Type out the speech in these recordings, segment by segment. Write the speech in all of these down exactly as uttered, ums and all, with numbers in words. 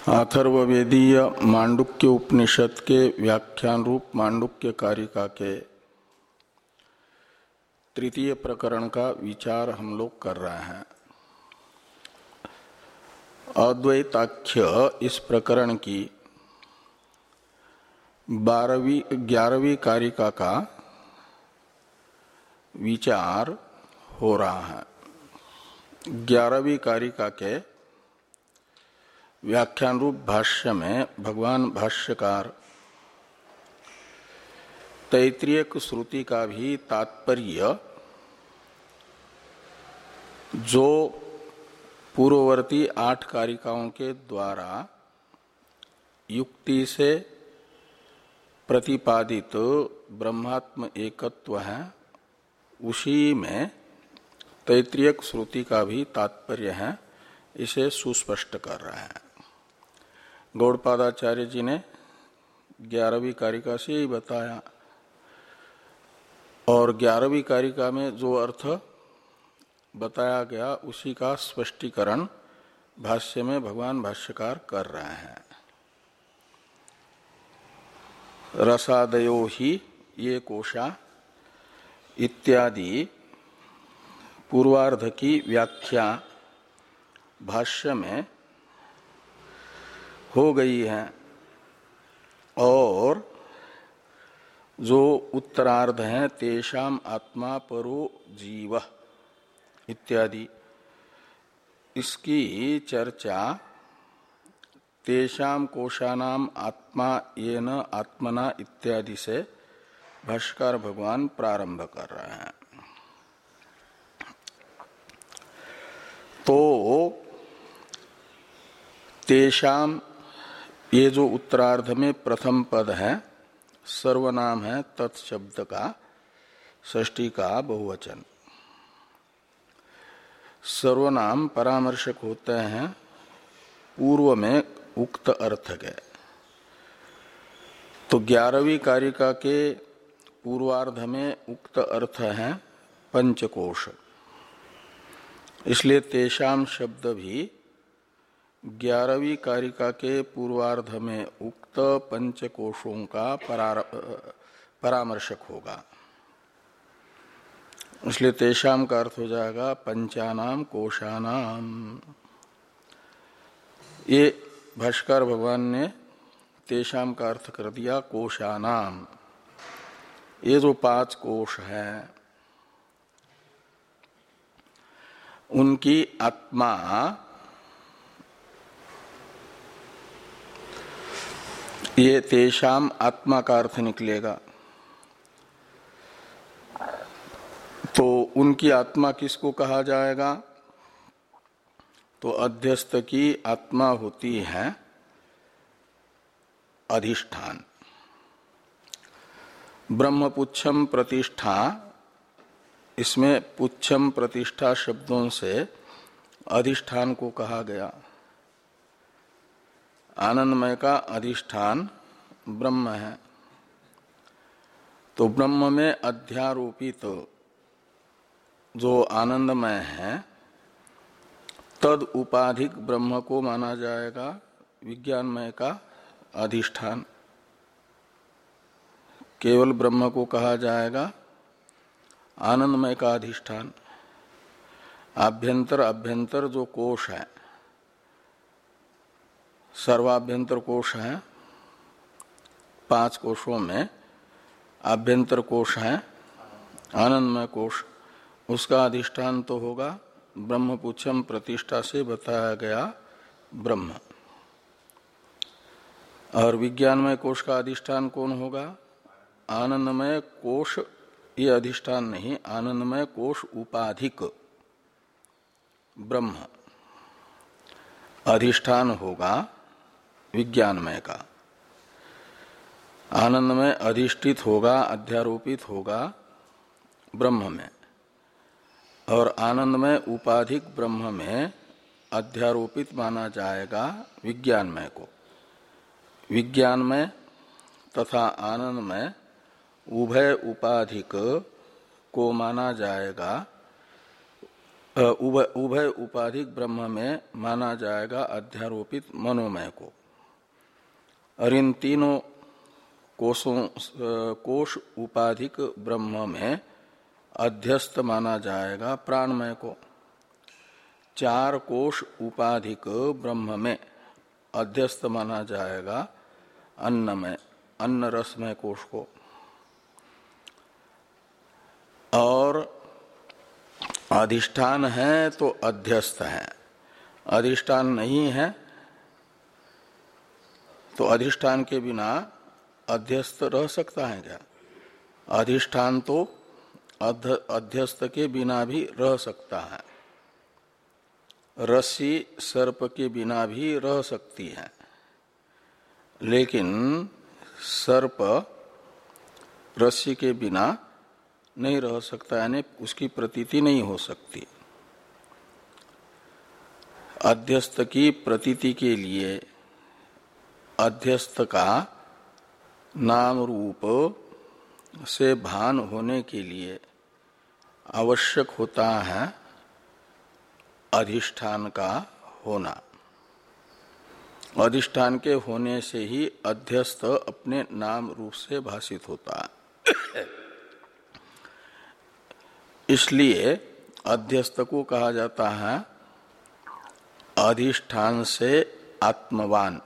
अथर्ववेदीय मांडुक्य उपनिषद के व्याख्यान रूप मांडुक्य कारिका के तृतीय प्रकरण का विचार हम लोग कर रहे हैं। अद्वैताख्य इस प्रकरण की बारहवीं ग्यारहवीं कारिका का विचार हो रहा है। ग्यारहवीं कारिका के व्याख्यान रूप भाष्य में भगवान भाष्यकार तैत्तिरीयक श्रुति का भी तात्पर्य जो पूर्ववर्ती आठ कारिकाओं के द्वारा युक्ति से प्रतिपादित ब्रह्मात्म एकत्व है, उसी में तैत्तिरीयक श्रुति का भी तात्पर्य है, इसे सुस्पष्ट कर रहे हैं। गौड़पादाचार्य जी ने ग्यारहवीं कारिका से ही बताया और ग्यारहवीं कारिका में जो अर्थ बताया गया उसी का स्पष्टीकरण भाष्य में भगवान भाष्यकार कर रहे हैं। रसादयो ही ये कोशा इत्यादि पूर्वार्ध की व्याख्या भाष्य में हो गई है और जो उत्तरार्ध है तेषाम आत्मा परो जीव इत्यादि, इसकी चर्चा तेषाम कोशानाम आत्मा येन आत्मना इत्यादि से भाष्यकार भगवान प्रारंभ कर रहे हैं। तो तेषाम ये जो उत्तरार्ध में प्रथम पद है सर्वनाम है तत्शब्द का षष्ठी का बहुवचन। सर्वनाम परामर्शक होते हैं पूर्व में उक्त अर्थ के। तो ग्यारहवीं कारिका के पूर्वार्ध में उक्त अर्थ है पंचकोश, इसलिए तेषाम शब्द भी ग्यारहवीं कारिका के पूर्वार्ध में उक्त पंचकोशों का परामर्शक होगा। इसलिए तेषाम का अर्थ हो जाएगा पंचानाम कोशानाम। ये भाष्कर भगवान ने तेषाम का अर्थ कर दिया कोशानाम। ये जो पांच कोश हैं उनकी आत्मा ये तेषाम आत्मा का अर्थ निकलेगा। तो उनकी आत्मा किसको कहा जाएगा? तो अध्यस्त की आत्मा होती है अधिष्ठान। ब्रह्मपुच्छम प्रतिष्ठा, इसमें पुच्छम प्रतिष्ठा शब्दों से अधिष्ठान को कहा गया। आनंदमय का अधिष्ठान ब्रह्म है। तो ब्रह्म में अध्यारोपित तो जो आनंदमय है तद उपाधिक ब्रह्म को माना जाएगा विज्ञानमय का अधिष्ठान। केवल ब्रह्म को कहा जाएगा आनंदमय का अधिष्ठान। आभ्यंतर अभ्यंतर जो कोश है, सर्वाभ्यंतर कोश है, पांच कोशों में आभ्यंतर कोश है आनंदमय कोश, उसका अधिष्ठान तो होगा ब्रह्मपुच्छम प्रतिष्ठा से बताया गया ब्रह्म। और विज्ञानमय कोश का अधिष्ठान कौन होगा? आनंदमय कोश। ये अधिष्ठान नहीं, आनंदमय कोश उपाधिक ब्रह्म अधिष्ठान होगा विज्ञानमय का। आनंदमय अधिष्ठित होगा, अध्यारोपित होगा ब्रह्म में, और आनंदमय उपाधिक ब्रह्म में अध्यारोपित माना जाएगा विज्ञानमय को। विज्ञानमय तथा आनंदमय उभय उपाधिक को माना जाएगा उभय उपाधिक ब्रह्म में माना जाएगा अध्यारोपित मनोमय को, और इन तीनों कोशों कोश उपाधिक ब्रह्म में अध्यस्त माना जाएगा प्राणमय को। चार कोश उपाधिक ब्रह्म में अध्यस्त माना जाएगा अन्नमय अन्न रसमय कोश को, और अधिष्ठान है तो अध्यस्त है, अधिष्ठान नहीं है तो अधिष्ठान के बिना अध्यस्त रह सकता है क्या? अधिष्ठान तो अध्यस्त के बिना भी रह सकता है, रस्सी सर्प के बिना भी रह सकती है, लेकिन सर्प रस्सी के बिना नहीं रह सकता, यानी उसकी प्रतीति नहीं हो सकती। अध्यस्त की प्रतीति के लिए अध्यस्त का नाम रूप से भान होने के लिए आवश्यक होता है अधिष्ठान का होना। अधिष्ठान के होने से ही अध्यस्त अपने नाम रूप से भाषित होता है। इसलिए अध्यस्त को कहा जाता है अधिष्ठान से आत्मवान,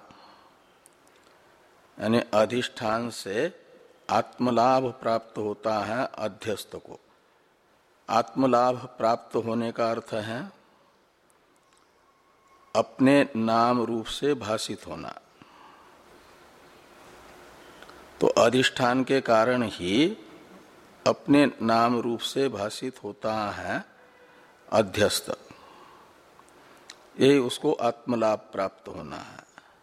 यानी अधिष्ठान से आत्मलाभ प्राप्त होता है अध्यस्त को। आत्मलाभ प्राप्त होने का अर्थ है अपने नाम रूप से भाषित होना। तो अधिष्ठान के कारण ही अपने नाम रूप से भाषित होता है अध्यस्त, यही उसको आत्मलाभ प्राप्त होना है।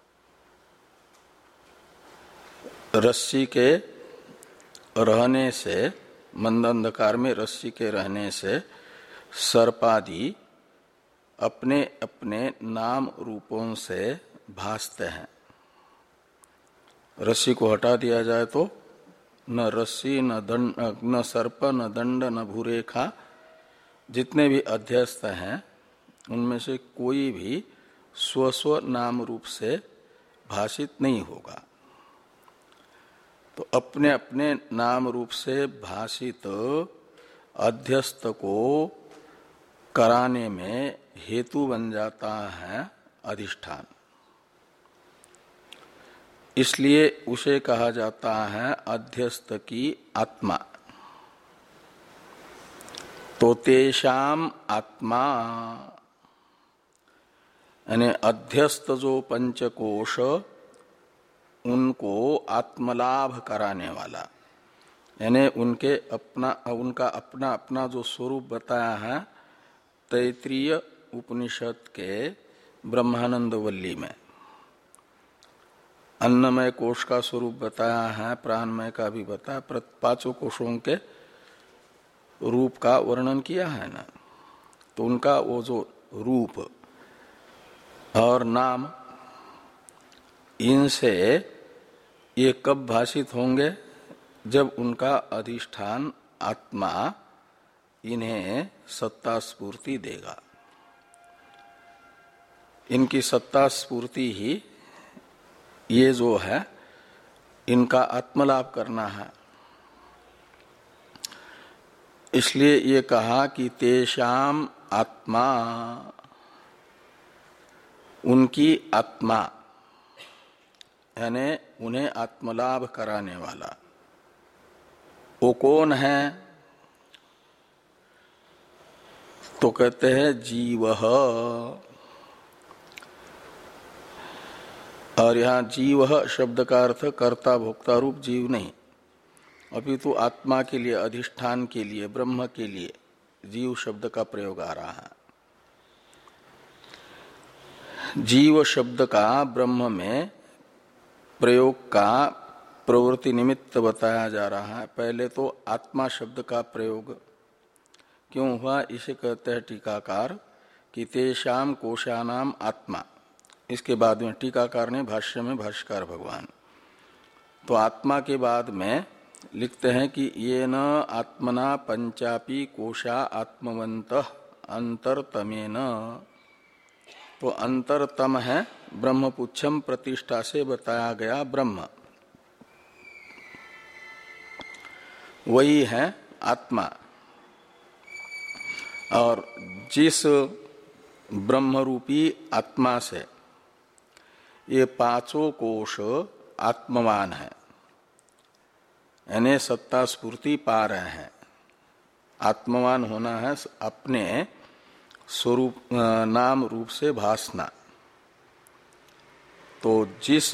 रस्सी के रहने से, मंद अंधकार में रस्सी के रहने से सर्पादि अपने अपने नाम रूपों से भासते हैं। रस्सी को हटा दिया जाए तो न रस्सी न दंड न सर्प न दंड न भूरेखा, जितने भी अध्यस्त हैं उनमें से कोई भी स्वस्व नाम रूप से भाषित नहीं होगा। तो अपने अपने नाम रूप से भाषित अध्यस्त को कराने में हेतु बन जाता है अधिष्ठान, इसलिए उसे कहा जाता है अध्यस्त की आत्मा। तो तेषाम आत्मा यानी अध्यस्त जो पंचकोश, उनको आत्मलाभ कराने वाला, यानी उनके अपना उनका अपना अपना जो स्वरूप बताया है तैत्रीय उपनिषद के ब्रह्मानंद वल्ली में। अन्नमय कोश का स्वरूप बताया है, प्राणमय का भी बताया, पांचों कोशों के रूप का वर्णन किया है ना। तो उनका वो जो रूप और नाम, इनसे ये कब भाषित होंगे? जब उनका अधिष्ठान आत्मा इन्हें सत्ता स्फूर्ति देगा। इनकी सत्ता स्फूर्ति ही ये जो है इनका आत्मलाभ करना है। इसलिए ये कहा कि तेषाम आत्मा, उनकी आत्मा यानी उन्हें आत्मलाभ कराने वाला वो कौन है? तो कहते हैं जीवः। और यहां जीवः शब्द का अर्थ कर्ता भोक्ता रूप जीव नहीं, अपितु आत्मा के लिए, अधिष्ठान के लिए, ब्रह्म के लिए जीव शब्द का प्रयोग आ रहा है। जीव शब्द का ब्रह्म में प्रयोग का प्रवृत्ति निमित्त बताया जा रहा है। पहले तो आत्मा शब्द का प्रयोग क्यों हुआ, इसे कहते हैं टीकाकार कि तेषाम कोशानाम आत्मा। इसके बाद में टीकाकार ने भाष्य में, भाष्यकार भगवान, तो आत्मा के बाद में लिखते हैं कि ये न आत्मना पंचापी कोशा आत्मवंत अंतरतमेन। तो अंतरतम है ब्रह्मपुच्छम प्रतिष्ठा से बताया गया ब्रह्म, वही है आत्मा। और जिस ब्रह्मरूपी आत्मा से ये पांचों कोश आत्मवान है, यानी सत्ता स्फूर्ति पा रहे हैं। आत्मवान होना है अपने स्वरूप नाम रूप से भासना। तो जिस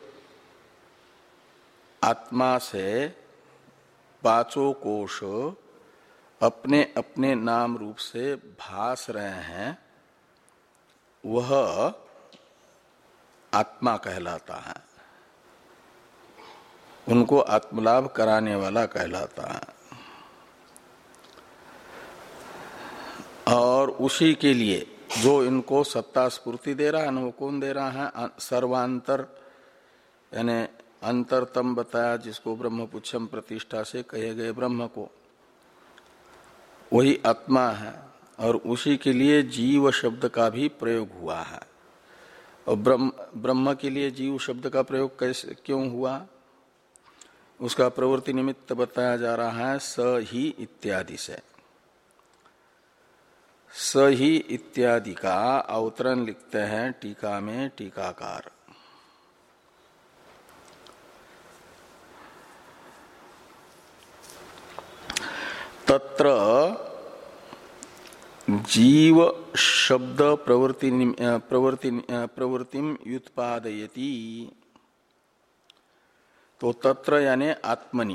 आत्मा से पांचों कोश अपने अपने नाम रूप से भास रहे हैं, वह आत्मा कहलाता है, उनको आत्मलाभ कराने वाला कहलाता है। और उसी के लिए जो इनको सत्ता स्फूर्ति दे रहा है ना, वो कौन दे रहा है? सर्वांतर, यानी अंतरतम बताया जिसको ब्रह्मपुच्छम प्रतिष्ठा से कहे गए ब्रह्म को, वही आत्मा है। और उसी के लिए जीव शब्द का भी प्रयोग हुआ है। और ब्रह्म ब्रह्म के लिए जीव शब्द का प्रयोग कैसे क्यों हुआ? उसका प्रवृत्ति निमित्त बताया जा रहा है स ही इत्यादि से। स ही इत्यादि का अवतरण लिखते हैं टीका में टीकाकार। तत्र जीव शब्द प्रवृत्ति प्रवृत्ति प्रवृत्तिम युत्पादयति। तो तत्र यानी आत्मनि,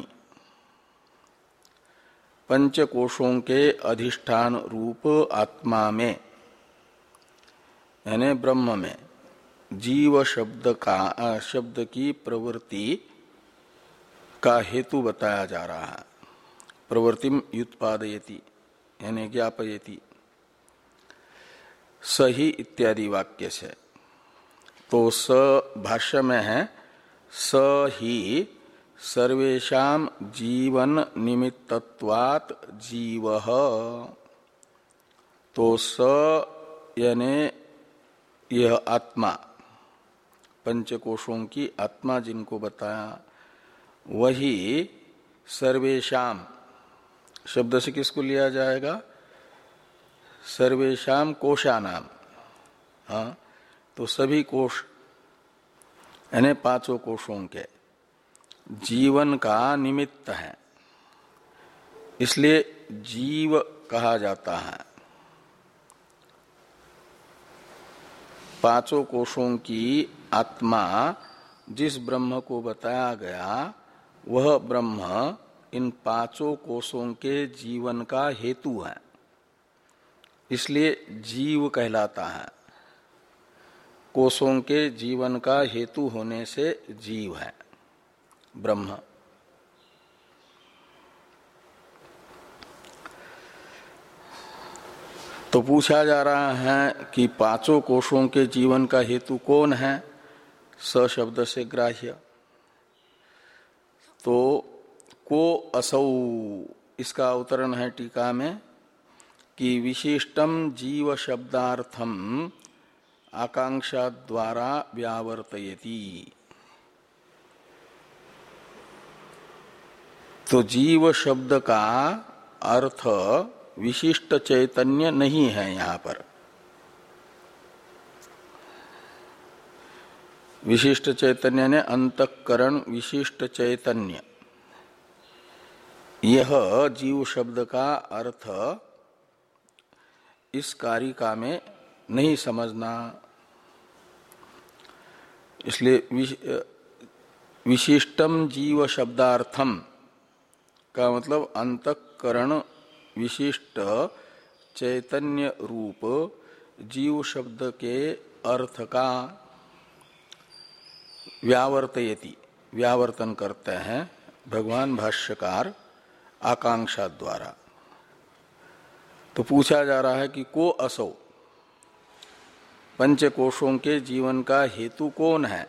पंचकोशों के अधिष्ठान रूप आत्मा में यानी ब्रह्म में जीव शब्द का शब्द की प्रवृत्ति का हेतु बताया जा रहा है। प्रवृत्तिम युत्पादयति यानी ज्ञापयति, सही इत्यादि वाक्य से। तो स भाष्य में है स ही सर्वेषां जीवन निमित्तत्वात् जीवः। तो स यानी यह आत्मा, पंचकोशों की आत्मा जिनको बताया, वही सर्वेषां शब्द से किसको लिया जाएगा? सर्वेषां कोशानाम। हाँ, तो सभी कोश यानी पांचों कोशों के जीवन का निमित्त है, इसलिए जीव कहा जाता है। पांचों कोशों की आत्मा जिस ब्रह्म को बताया गया, वह ब्रह्म इन पांचों कोशों के जीवन का हेतु है, इसलिए जीव कहलाता है। कोशों के जीवन का हेतु होने से जीव है ब्रह्म। तो पूछा जा रहा है कि पांचों कोशों के जीवन का हेतु कौन है? स शब्द से ग्राह्य। तो को असौ, इसका अवतरण है टीका में कि विशिष्टम जीव शब्दार्थम आकांक्षा द्वारा व्यावर्तयति। तो जीव शब्द का अर्थ विशिष्ट चैतन्य नहीं है। यहां पर विशिष्ट चैतन्य ने अंतःकरण विशिष्ट चैतन्य, यह जीव शब्द का अर्थ इस कारिका में नहीं समझना। इसलिए विशिष्टम जीव शब्दार्थम का मतलब अंतःकरण विशिष्ट चैतन्य रूप जीव शब्द के अर्थ का व्यावर्तयति, व्यावर्तन करते हैं भगवान भाष्यकार आकांक्षा द्वारा। तो पूछा जा रहा है कि को असौ, पंचकोशों के जीवन का हेतु कौन है?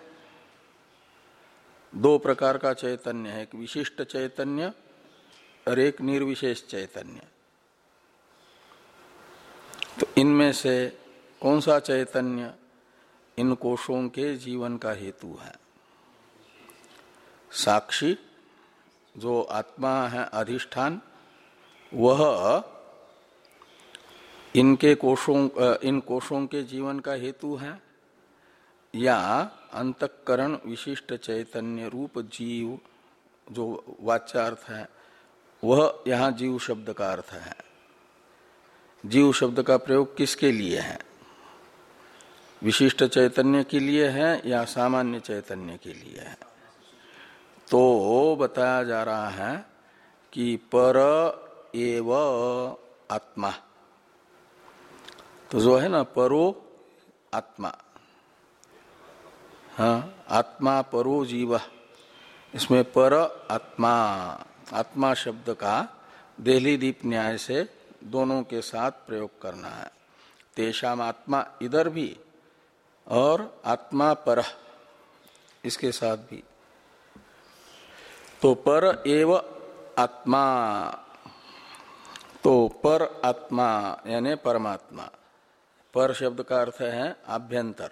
दो प्रकार का चैतन्य है, एक विशिष्ट चैतन्य और एक निर्विशेष चैतन्य। तो इनमें से कौन सा चैतन्य इन कोशों के जीवन का हेतु है? साक्षी जो आत्मा है अधिष्ठान, वह इनके कोशों इन कोशों के जीवन का हेतु है, या अंतःकरण विशिष्ट चैतन्य रूप जीव जो वाच्यार्थ है वह यहाँ जीव शब्द का अर्थ है। जीव शब्द का प्रयोग किसके लिए है? विशिष्ट चैतन्य के लिए है या सामान्य चैतन्य के लिए है? तो बताया जा रहा है कि पर एव आत्मा, तो जो है ना परो आत्मा, हाँ आत्मा परो जीव, इसमें पर आत्मा, आत्मा शब्द का देहली दीप न्याय से दोनों के साथ प्रयोग करना है। तेषाम आत्मा इधर भी और आत्मा पर इसके साथ भी। तो पर एव आत्मा, तो पर आत्मा यानी परमात्मा। पर शब्द का अर्थ है आभ्यंतर,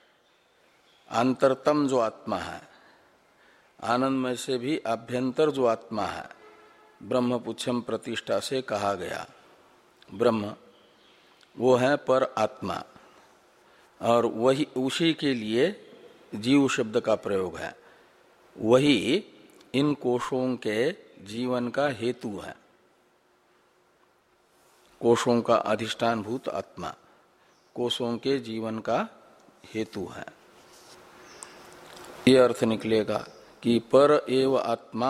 अंतरतम जो आत्मा है, आनंदमय से भी आभ्यंतर जो आत्मा है, ब्रह्मपुच्छम प्रतिष्ठा से कहा गया ब्रह्म, वो है पर आत्मा। और वही उसी के लिए जीव शब्द का प्रयोग है, वही इन कोशों के जीवन का हेतु है। कोशों का अधिष्ठान भूत आत्मा कोशों के जीवन का हेतु है। ये अर्थ निकलेगा कि पर एव आत्मा,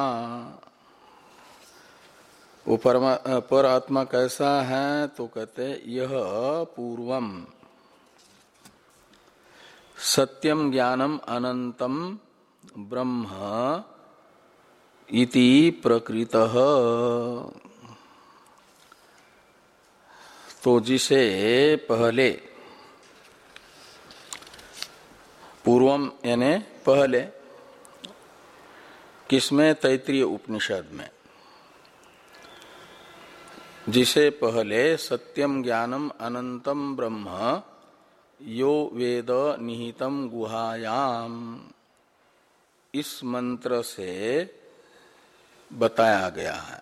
वो परमा पर आत्मा कैसा है? तो कहते यह पूर्वम सत्यम ज्ञानम अनंतम ब्रह्म इति प्रकृतः। तो जिसे पहले, पूर्वम यानी पहले, किसमें? तैत्रीय उपनिषद में। जिसे पहले सत्यम ज्ञानम अनंतम ब्रह्म यो वेद निहितम गुहायाम, इस मंत्र से बताया गया है।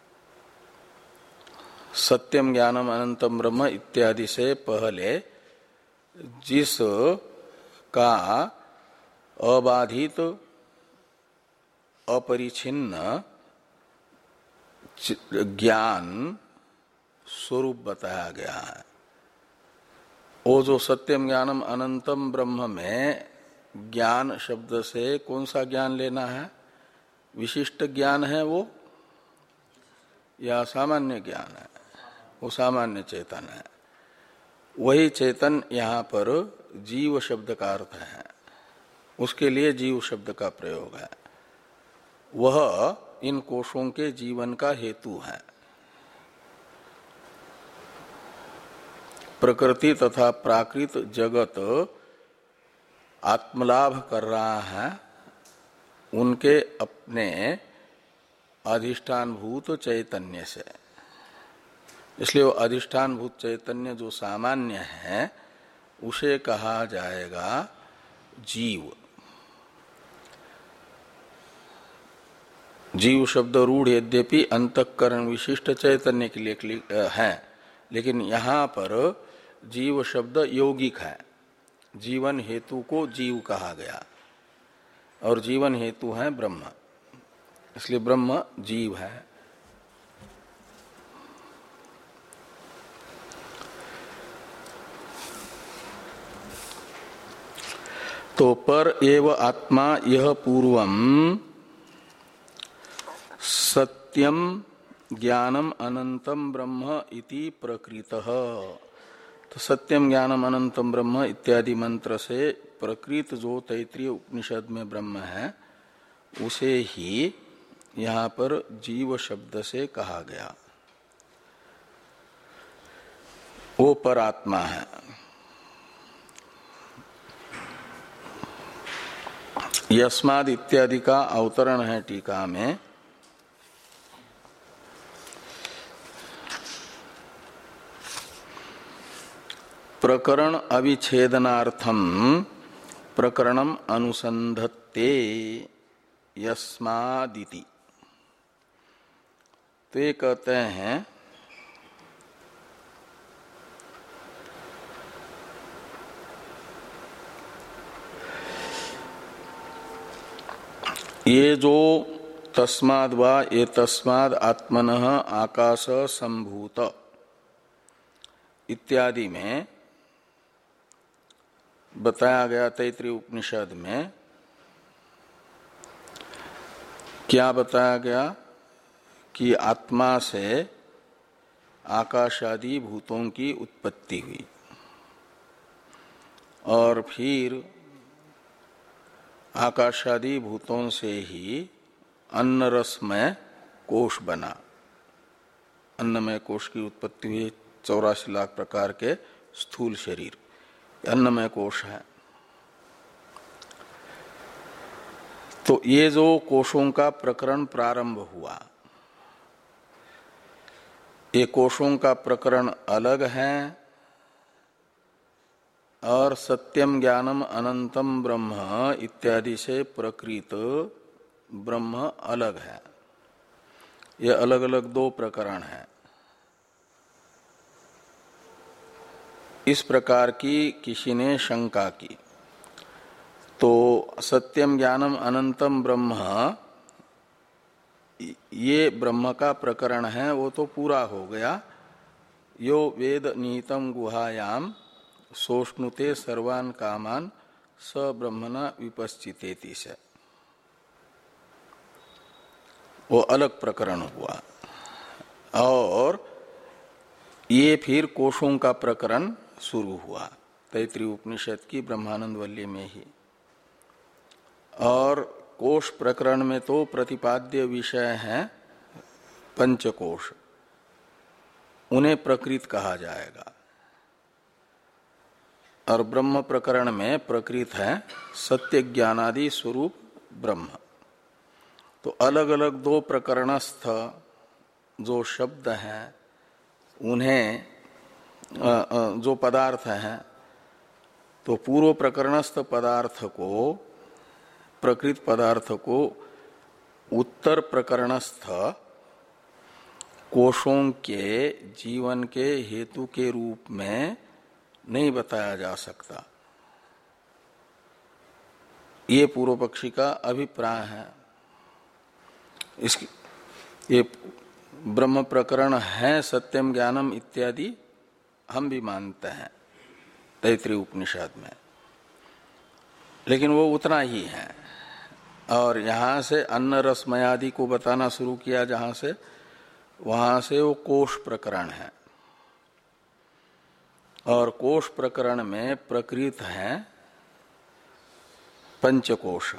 सत्यम ज्ञानम अनंतम ब्रह्म इत्यादि से पहले जिस का अबाधित अपरिछिन्न ज्ञान स्वरूप बताया गया है। वो जो सत्यम ज्ञानम अनंतम ब्रह्म में ज्ञान शब्द से कौन सा ज्ञान लेना है? विशिष्ट ज्ञान है वो या सामान्य ज्ञान है? वो सामान्य चेतन है। वही चेतन यहाँ पर जीव शब्द का अर्थ है, उसके लिए जीव शब्द का प्रयोग है। वह इन कोशों के जीवन का हेतु है। प्रकृति तथा प्राकृत जगत आत्मलाभ कर रहा है उनके अपने अधिष्ठान भूत चैतन्य से। इसलिए वो अधिष्ठान भूत चैतन्य जो सामान्य है उसे कहा जाएगा जीव। जीव शब्द रूढ़ यद्यपि अंतःकरण विशिष्ट चैतन्य के लिए है, लेकिन यहाँ पर जीव शब्द यौगिक है। जीवन हेतु को जीव कहा गया और जीवन हेतु है ब्रह्म, इसलिए ब्रह्म जीव है। तो पर एव आत्मा यह पूर्वम सत्यम ज्ञानम अनंतम ब्रह्म इति प्रकृतः। तो सत्यम ज्ञानम अनंतम ब्रह्म इत्यादि मंत्र से प्रकृत जो तैत्रीय उपनिषद में ब्रह्म है उसे ही यहाँ पर जीव शब्द से कहा गया। वो परात्मा है। यस्माद इत्यादि का अवतरण है टीका में। प्रकरण अविच्छेदनार्थम प्रकरणम अनुसंधत्ते यस्मादिति। तो ये कहते हैं ये जो तस्माद् वा ये तस्माद् आत्मनः आकाश संभूत इत्यादि में बताया गया तैत्रीय उपनिषद में क्या बताया गया कि आत्मा से आकाशादि भूतों की उत्पत्ति हुई और फिर आकाशादि भूतों से ही अन्न रसमय कोश बना। अन्नमय कोश की उत्पत्ति हुई, चौरासी लाख प्रकार के स्थूल शरीर अन्नमय कोश है। तो ये जो कोशों का प्रकरण प्रारंभ हुआ, ये कोशों का प्रकरण अलग है और सत्यम ज्ञानम अनंतम ब्रह्म इत्यादि से प्रकृत ब्रह्म अलग है। ये अलग अलग दो प्रकरण हैं। इस प्रकार की किसी ने शंका की तो सत्यम ज्ञानम अनंतम ब्रह्म ये ब्रह्म का प्रकरण है, वो तो पूरा हो गया। यो वेद निहितम गुहायाम सोष्णुते सर्वान कामान स ब्रह्मणा विपश्चितेति से वो अलग प्रकरण हुआ। और ये फिर कोशों का प्रकरण शुरू हुआ तैत्रीय उपनिषद की ब्रह्मानंद वल्ली में ही। और कोश प्रकरण में तो प्रतिपाद्य विषय है पंचकोश, उन्हें प्रकृत कहा जाएगा। और ब्रह्म प्रकरण में प्रकृत है सत्य ज्ञानादि स्वरूप ब्रह्म। तो अलग अलग दो प्रकरणस्थ जो शब्द हैं उन्हें जो पदार्थ हैं, तो पूर्व प्रकरणस्थ पदार्थ को प्रकृत पदार्थ को उत्तर प्रकरणस्थ कोशों के जीवन के हेतु के रूप में नहीं बताया जा सकता, ये पूर्व पक्षी का अभिप्राय है। इसकी ये ब्रह्म प्रकरण है सत्यम ज्ञानम इत्यादि हम भी मानते हैं तैत्रीय उपनिषद में, लेकिन वो उतना ही है। और यहां से अन्न रसमयादि को बताना शुरू किया, जहां से वहां से वो कोश प्रकरण है। और कोश प्रकरण में प्रकृत है पंचकोश।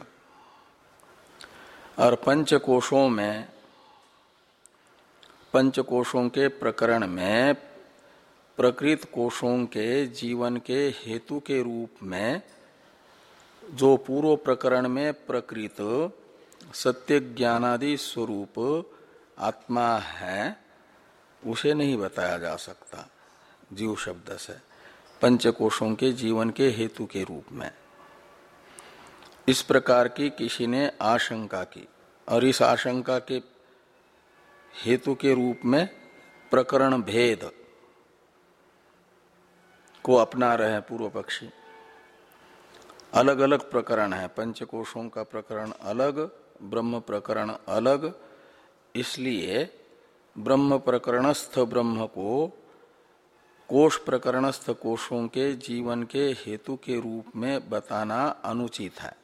और पंचकोशों में पंचकोशों के प्रकरण में प्रकृत कोशों के जीवन के हेतु के रूप में जो पूर्व प्रकरण में प्रकृत सत्य ज्ञानादि स्वरूप आत्मा है, उसे नहीं बताया जा सकता जीव शब्द से पंचकोशों के जीवन के हेतु के रूप में। इस प्रकार की किसी ने आशंका की और इस आशंका के हेतु के रूप में प्रकरण भेद को अपना रहे हैं पूर्व पक्षी। अलग अलग प्रकरण है, पंचकोशों का प्रकरण अलग, ब्रह्म प्रकरण अलग। इसलिए ब्रह्म प्रकरणस्थ ब्रह्म को कोश प्रकरणस्थ कोशों के जीवन के हेतु के रूप में बताना अनुचित है,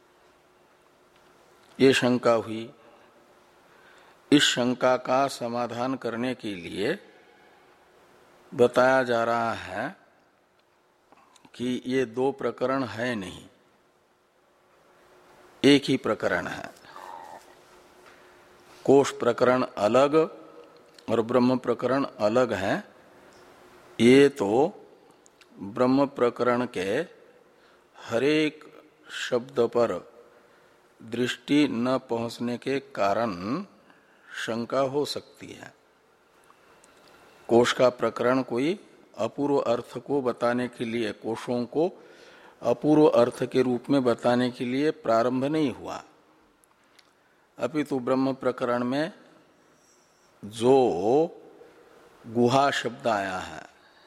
ये शंका हुई। इस शंका का समाधान करने के लिए बताया जा रहा है कि ये दो प्रकरण है नहीं, एक ही प्रकरण है। कोश प्रकरण अलग और ब्रह्म प्रकरण अलग है। ये तो ब्रह्म प्रकरण के हरेक शब्द पर दृष्टि न पहुंचने के कारण शंका हो सकती है। कोश का प्रकरण कोई अपूर्व अर्थ को बताने के लिए, कोशों को अपूर्व अर्थ के रूप में बताने के लिए प्रारंभ नहीं हुआ, अपितु ब्रह्म प्रकरण में जो गुहा शब्द आया है,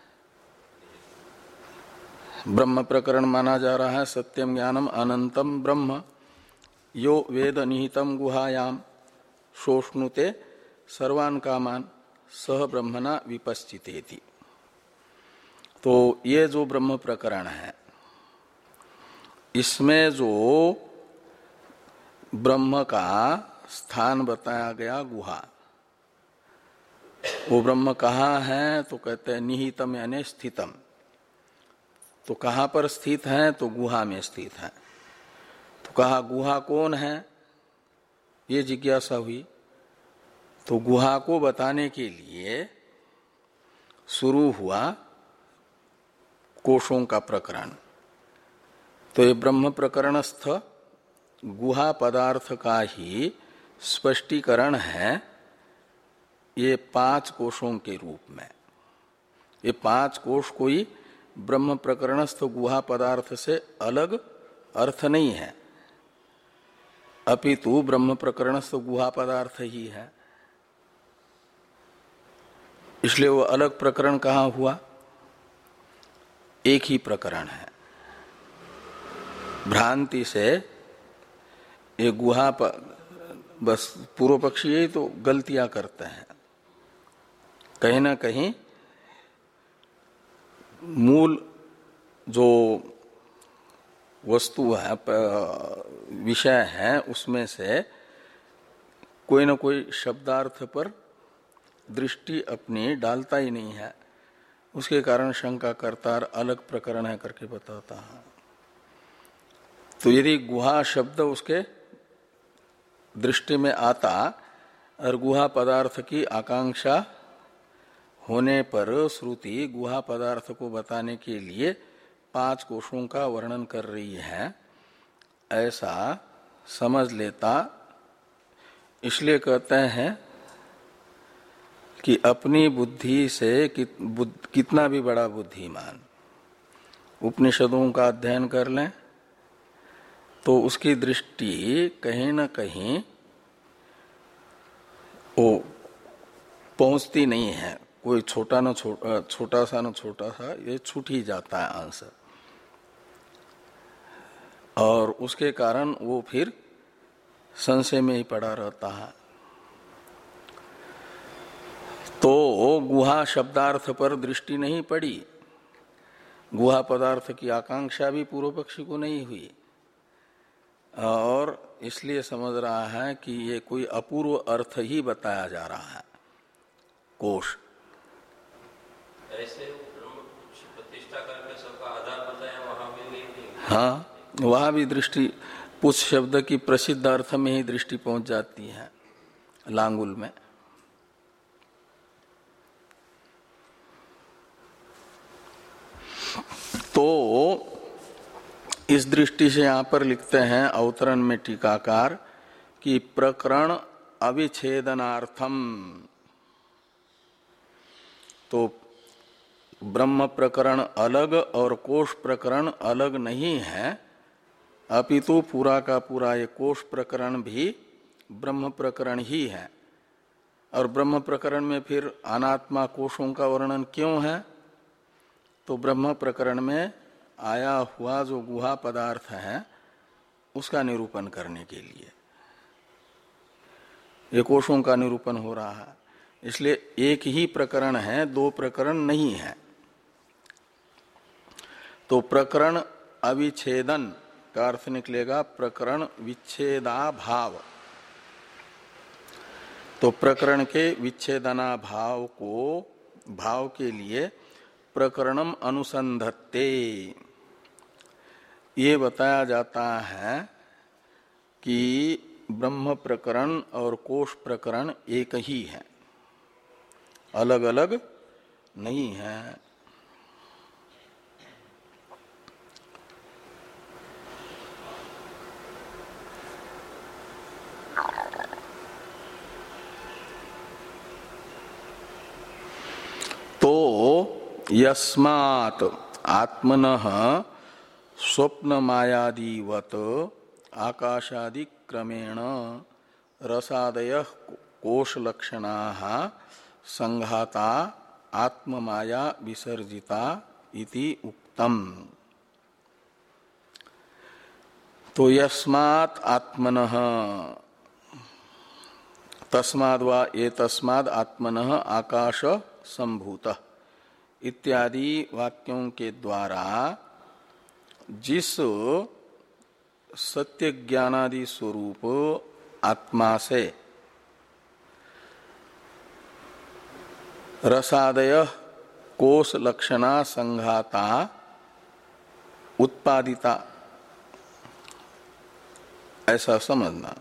ब्रह्म प्रकरण माना जा रहा है सत्यम ज्ञानम अनंतम ब्रह्म यो वेद निहितम गुहायाम शोष्णुते सर्वान कामान सह ब्रह्मणा विपश्चितेति। तो ये जो ब्रह्म प्रकरण है, इसमें जो ब्रह्म का स्थान बताया गया गुहा, वो ब्रह्म कहाँ है? तो कहते हैं निहितम यानी स्थितम। तो कहाँ पर स्थित है? तो गुहा में स्थित है। तो कहा गुहा कौन है, ये जिज्ञासा हुई। तो गुहा को बताने के लिए शुरू हुआ कोशों का प्रकरण। तो ये ब्रह्म प्रकरणस्थ गुहा पदार्थ का ही स्पष्टीकरण है ये पांच कोशों के रूप में। ये पांच कोश कोई ब्रह्म प्रकरणस्थ गुहा पदार्थ से अलग अर्थ नहीं है, अपितु ब्रह्म प्रकरणस्थ गुहा पदार्थ ही है। इसलिए वो अलग प्रकरण कहाँ हुआ? एक ही प्रकरण है। भ्रांति से ये गुहा पर बस पूर्व पक्षी यही तो गलतियां करते हैं, कहीं ना कहीं मूल जो वस्तु है, विषय है, उसमें से कोई ना कोई शब्दार्थ पर दृष्टि अपनी डालता ही नहीं है। उसके कारण शंका करता और अलग प्रकरण है करके बताता है। तो यदि गुहा शब्द उसके दृष्टि में आता और गुहा पदार्थ की आकांक्षा होने पर श्रुति गुहा पदार्थ को बताने के लिए पांच कोशों का वर्णन कर रही है, ऐसा समझ लेता। इसलिए कहते हैं कि अपनी बुद्धि से कित, बुद्ध, कितना भी बड़ा बुद्धिमान उपनिषदों का अध्ययन कर लें तो उसकी दृष्टि कहीं न कहीं वो पहुंचती नहीं है। कोई छोटा न छोटा छोटा सा न छोटा सा ये छूट ही जाता है अंश, और उसके कारण वो फिर संशय में ही पड़ा रहता है। तो गुहा शब्दार्थ पर दृष्टि नहीं पड़ी, गुहा पदार्थ की आकांक्षा भी पूर्व पक्षी को नहीं हुई, और इसलिए समझ रहा है कि ये कोई अपूर्व अर्थ ही बताया जा रहा है कोश। ऐसे प्रतिष्ठा करके सबका आधार बताया, वहां भी नहीं। हाँ, वहां भी दृष्टि पुष शब्द की प्रसिद्ध अर्थ में ही दृष्टि पहुंच जाती है लांगुल में। तो इस दृष्टि से यहां पर लिखते हैं अवतरण में टीकाकार कि प्रकरण अविच्छेदनार्थम। तो ब्रह्म प्रकरण अलग और कोश प्रकरण अलग नहीं है, अपितु पूरा का पूरा ये कोश प्रकरण भी ब्रह्म प्रकरण ही है। और ब्रह्म प्रकरण में फिर अनात्मा कोशों का वर्णन क्यों है? तो ब्रह्म प्रकरण में आया हुआ जो गुहा पदार्थ है उसका निरूपण करने के लिए ये कोशों का निरूपण हो रहा है। इसलिए एक ही प्रकरण है, दो प्रकरण नहीं है। तो प्रकरण अविच्छेदन का अर्थ निकलेगा प्रकरण विच्छेदा भाव। तो प्रकरण के विच्छेदना भाव को भाव के लिए प्रकरणम अनुसंधत्ते ये बताया जाता है कि ब्रह्म प्रकरण और कोश प्रकरण एक ही है, अलग अलग नहीं है। तो यस्मात् आत्मनः स्वप्न मायादिवत आकाशादि क्रमेण रसादयः कोशलक्षणाः संघाता आत्ममाया विसर्जिता इति उक्तम। तो यस्मात् आत्मनः, तस्माद् वा ये तस्माद् आत्मनः आकाश संभूतः इत्यादि वाक्यों के द्वारा जिस सत्य ज्ञानादि स्वरूप आत्मा से रसादय कोश लक्षणा संघाता उत्पादिता, ऐसा समझना,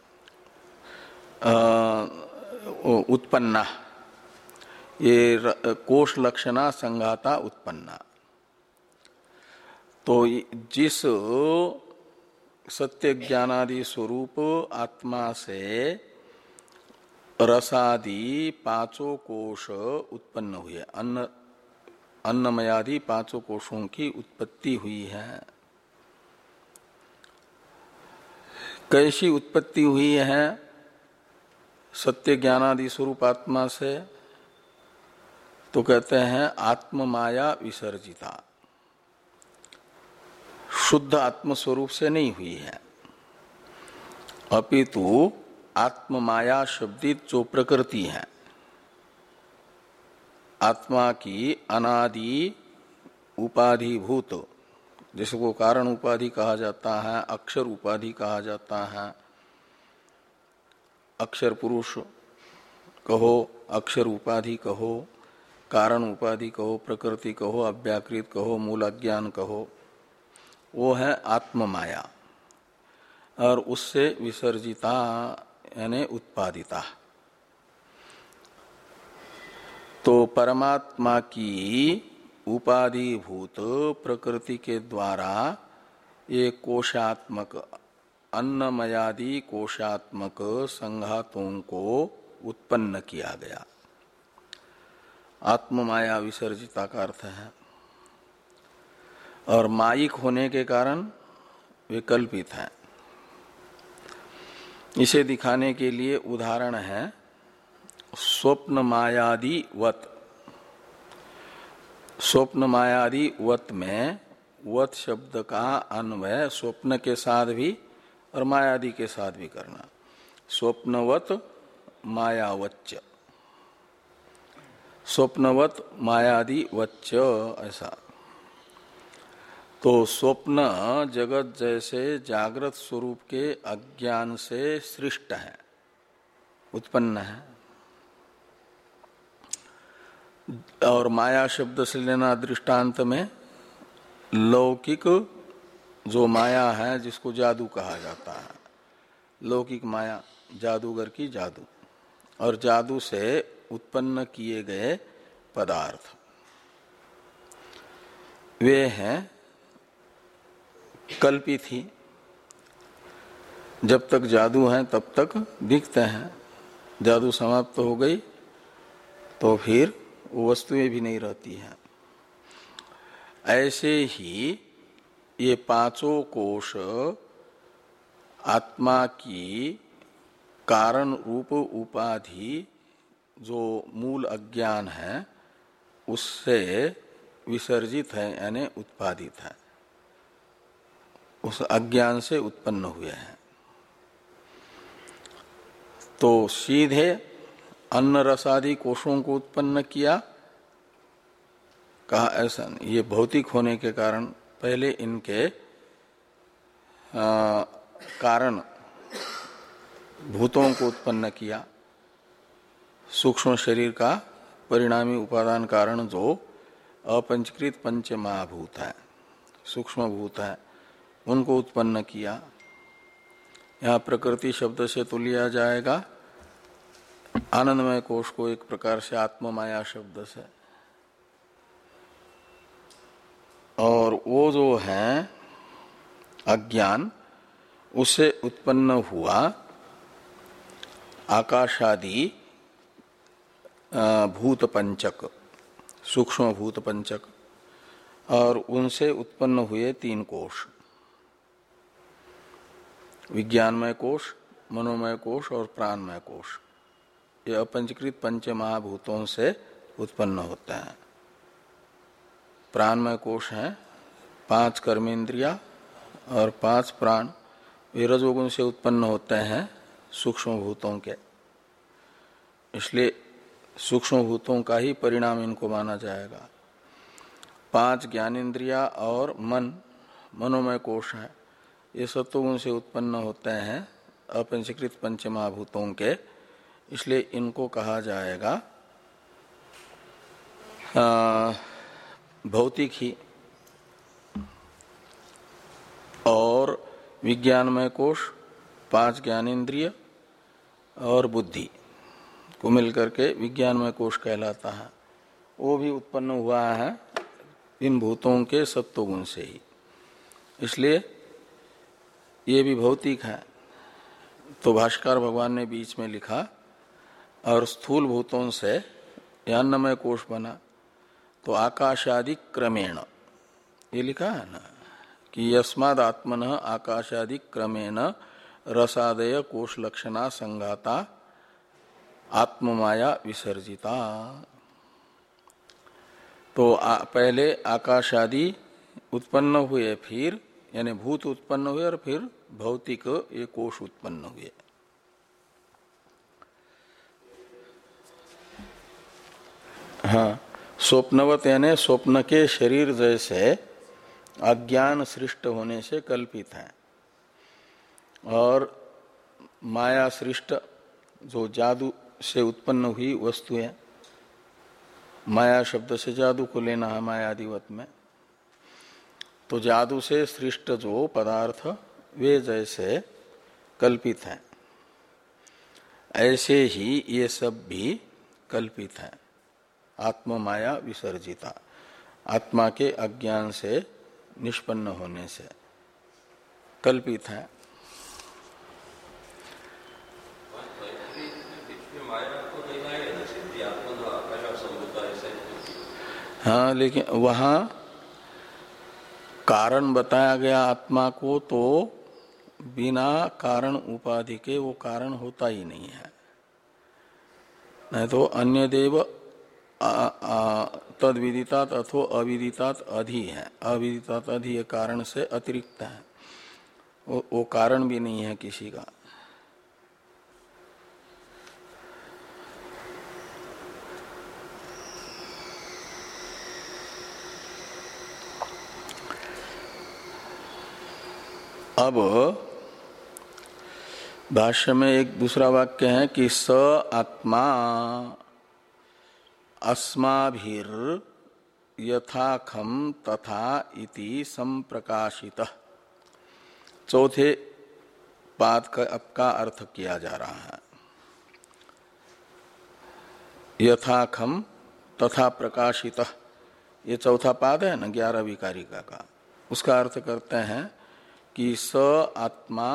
उत्पन्ना, ये कोश लक्षणा संघाता उत्पन्ना। तो जिस सत्य ज्ञानादि स्वरूप आत्मा से रसादि पांचों कोश उत्पन्न हुए, अन्न अन्नमयादि पांचों कोशों की उत्पत्ति हुई है। कैसी उत्पत्ति हुई है सत्य ज्ञानादि स्वरूप आत्मा से? तो कहते हैं आत्म माया विसर्जिता, शुद्ध आत्म स्वरूप से नहीं हुई है, अपितु आत्म माया शब्दित जो प्रकृति है, आत्मा की अनादि उपाधिभूत, जिसको कारण उपाधि कहा जाता है, अक्षर उपाधि कहा जाता है, अक्षर पुरुष कहो, अक्षर उपाधि कहो, कारण उपाधि कहो, प्रकृति कहो, अव्याकृत कहो, मूल अज्ञान कहो, वो है आत्म माया। और उससे विसर्जिता यानी उत्पादिता। तो परमात्मा की उपाधिभूत प्रकृति के द्वारा ये कोशात्मक अन्नमयादि कोशात्मक संघातों को उत्पन्न किया गया। आत्म माया विसर्जिता का अर्थ है। और मायिक होने के कारण विकल्पित है। इसे दिखाने के लिए उदाहरण है स्वप्न मायादि वत। स्वप्न मायादि वत में वत शब्द का अन्वय स्वप्न के साथ भी और मायादि के साथ भी करना। स्वप्नवत मायावच्च, स्वप्नवत मायादि वच्च, ऐसा। तो स्वप्न जगत जैसे जागृत स्वरूप के अज्ञान से सृष्ट है, उत्पन्न है। और माया शब्द से लेना दृष्टांत में लौकिक जो माया है, जिसको जादू कहा जाता है, लौकिक माया, जादूगर की जादू, और जादू से उत्पन्न किए गए पदार्थ, वे हैं कल्पित ही। जब तक जादू है तब तक दिखते हैं, जादू समाप्त हो गई तो फिर वो वस्तुएं भी नहीं रहती हैं। ऐसे ही ये पांचों कोश आत्मा की कारण रूप उपाधि जो मूल अज्ञान है उससे विसर्जित है, यानी उत्पादित है, उस अज्ञान से उत्पन्न हुए हैं। तो सीधे अन्न रसादि कोशों को उत्पन्न किया, कहा ऐसा नहीं। ये भौतिक होने के कारण पहले इनके आ, कारण भूतों को उत्पन्न किया। सूक्ष्म शरीर का परिणामी उपादान कारण जो अपंचकृत पंच महाभूत है, सूक्ष्म भूत है, उनको उत्पन्न किया। यहाँ प्रकृति शब्द से तो लिया जाएगा आनंदमय कोश को एक प्रकार से आत्म माया शब्द से। और वो जो है अज्ञान, उससे उत्पन्न हुआ आकाशादि भूत पंचक, सूक्ष्म भूत पंचक, और उनसे उत्पन्न हुए तीन कोश, विज्ञानमय कोश, मनोमय कोश और प्राणमय कोश। ये अपंचकृत पंच महाभूतों से उत्पन्न होते हैं। प्राणमय कोश हैं पांच कर्मेंद्रिया और पांच प्राण, वे रजोगुण से उत्पन्न होते हैं सूक्ष्म भूतों के, इसलिए सूक्ष्म भूतों का ही परिणाम इनको माना जाएगा। पांच ज्ञानेन्द्रिया और मन, मनोमय कोश है, ये सत्वगुण से उत्पन्न होते हैं अपंचकृत पंच महाभूतों के, इसलिए इनको कहा जाएगा भौतिक ही। और विज्ञानमय कोश पांच ज्ञानेन्द्रिय और बुद्धि को मिलकर के विज्ञानमय कोश कहलाता है, वो भी उत्पन्न हुआ है इन भूतों के सत्वगुण से ही, इसलिए ये भी भौतिक है। तो भाष्कर भगवान ने बीच में लिखा और स्थूल भूतों से अन्नमय कोश बना, तो आकाशादि क्रमेण, ये लिखा है ना कि यस्माद् आत्मनः आकाशादि क्रमेण रसादय कोश लक्षणा संघाता आत्ममाया विसर्जिता। तो आ, पहले आकाशादि उत्पन्न हुए, फिर यानी भूत उत्पन्न हुए और फिर भौतिक ये कोश उत्पन्न हुए। हाँ, स्वप्नवत यानी स्वप्न के शरीर जैसे अज्ञान सृष्ट होने से कल्पित है, और माया सृष्ट जो जादू से उत्पन्न हुई वस्तुएं, माया शब्द से जादू को लेना है मायादिवत में, तो जादू से सृष्ट जो पदार्थ वे जैसे कल्पित हैं, ऐसे ही ये सब भी कल्पित हैं, आत्म माया विसर्जिता, आत्मा के अज्ञान से निष्पन्न होने से कल्पित है। हाँ, लेकिन वहां कारण बताया गया आत्मा को, तो बिना कारण उपाधि के वो कारण होता ही नहीं है, नहीं तो अन्य देव तद विदितात अथो अविदितात अधि है, अविदितात अधि ये कारण से अतिरिक्त है, वो, वो कारण भी नहीं है किसी का। अब भाष्य में एक दूसरा वाक्य है कि स आत्मा अस्माभिर यथाखम तथा इति संप्रकाशित। चौथे पाद का अब का अर्थ किया जा रहा है, यथाखम तथा प्रकाशित, ये चौथा पाद है ना ग्यारहवीं कारिका का, उसका अर्थ करते हैं कि स आत्मा